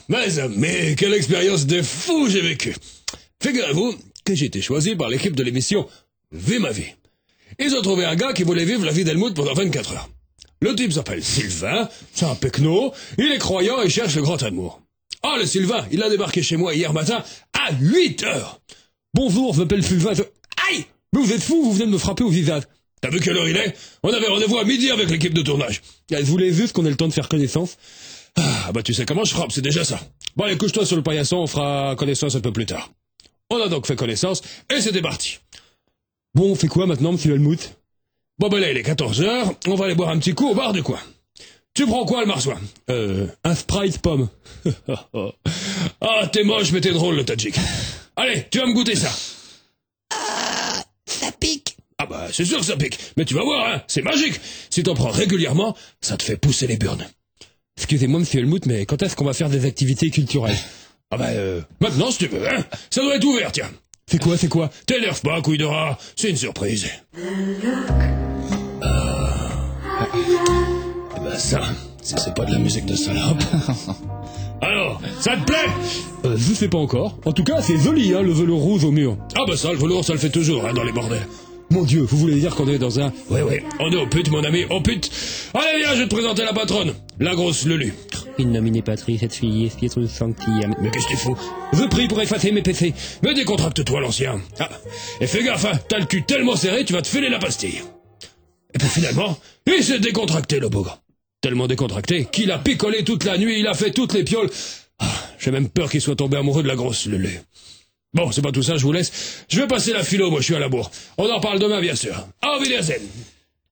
Mes amis, quelle expérience de fou j'ai vécue. Figurez-vous que j'ai été choisi par l'équipe de l'émission Vie ma vie. Ils ont trouvé un gars qui voulait vivre la vie d'Helmut pendant 24 heures. Le type s'appelle Sylvain, c'est un pecno, il est croyant et cherche le grand amour. Ah, le Sylvain, il a débarqué chez moi hier matin à 8 heures. Bonjour, je m'appelle Sylvain. Aïe! Mais vous êtes fou, vous venez de me frapper au visage. T'as vu quelle heure il est? On avait rendez-vous à midi avec l'équipe de tournage. Je voulais juste qu'on ait le temps de faire connaissance. Ah, bah tu sais comment je frappe, c'est déjà ça. Bon, allez, couche-toi sur le paillasson, on fera connaissance un peu plus tard. On a donc fait connaissance, et c'était parti. Bon, on fait quoi maintenant, monsieur Helmut? Bon, ben là, il est 14 heures, on va aller boire un petit coup au bar du coin. Tu prends quoi le marsouin? Un Sprite pomme. Ah, t'es moche, mais t'es drôle, le Tadjik. Allez, tu vas me goûter ça. Ah, ça pique. Ah bah, c'est sûr que ça pique, mais tu vas voir, hein, c'est magique. Si t'en prends régulièrement, ça te fait pousser les burnes. Excusez-moi, monsieur Helmut, mais quand est-ce qu'on va faire des activités culturelles? Ah bah, maintenant, si tu veux, hein. Ça doit être ouvert, tiens. C'est quoi? T'énerve pas, couille de rat, c'est une surprise. Eh ben ça, c'est pas de la musique de salope. Alors, ça te plaît? Je sais pas encore. En tout cas, c'est joli, hein, le velours rouge au mur. Ah bah ça, le velours, ça le fait toujours, hein, dans les bordels. Mon Dieu, vous voulez dire qu'on est dans un... Ouais, on est au pute, mon ami, au pute. Allez, viens, je vais te présenter la patronne, la grosse Lulu. In nomine Patris et Filii Spiritus Sancti. Mais qu'est-ce que tu fous? Je prie pour effacer mes PC. Mais décontracte-toi, l'ancien. Ah, et fais gaffe, hein, t'as le cul tellement serré, tu vas te filer la pastille. Et puis finalement, il s'est décontracté, le bougre. Tellement décontracté qu'il a picolé toute la nuit, il a fait toutes les pioles. Ah, j'ai même peur qu'il soit tombé amoureux de la grosse Lulu. Bon, c'est pas tout ça, je vous laisse. Je vais passer la philo, moi je suis à la bourre. On en parle demain, bien sûr. Au Wiedersehen.